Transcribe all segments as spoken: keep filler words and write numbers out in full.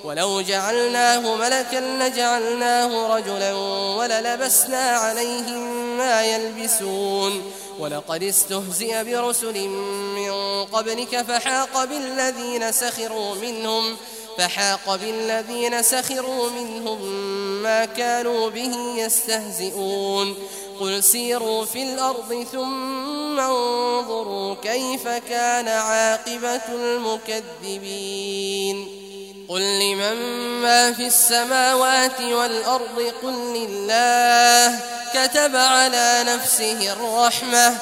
ولو جعلناه ملكا لجعلناه رجلا وللبسنا عليهم ما يلبسون ولقد استهزئ برسل من قبلك فحاق بالذين سخروا منهم فحاق بالذين سخروا منهم ما كانوا به يستهزئون قل سيروا في الأرض ثم انظروا كيف كان عاقبة المكذبين قل لمن ما في السماوات والأرض قل لله كتب على نفسه الرحمة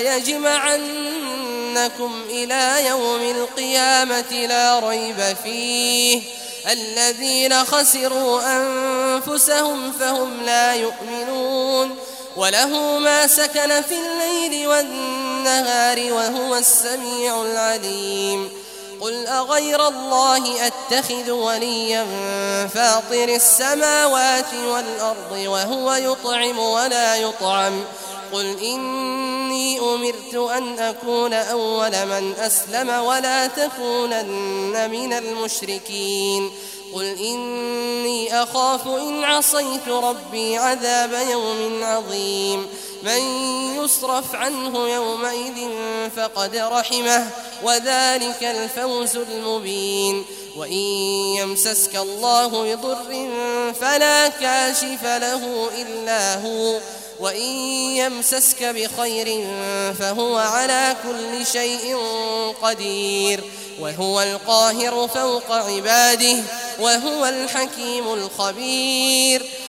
ليجمعنكم إلى يوم القيامة لا ريب فيه الذين خسروا أنفسهم فهم لا يؤمنون وله ما سكن في الليل والنهار وهو السميع العليم قل أغير الله أتخذ وليا فاطر السماوات والأرض وهو يطعم ولا يطعم قل إني أمرت أن أكون أول من أسلم ولا تكونن من المشركين قل إني أخاف إن عصيت ربي عذاب يوم عظيم من يصرف عنه يومئذ فقد رحمه وذلك الفوز المبين وإن يمسسك الله بضر فلا كاشف له إلا هو وإن يمسسك بخير فهو على كل شيء قدير وهو القاهر فوق عباده وهو الحكيم الخبير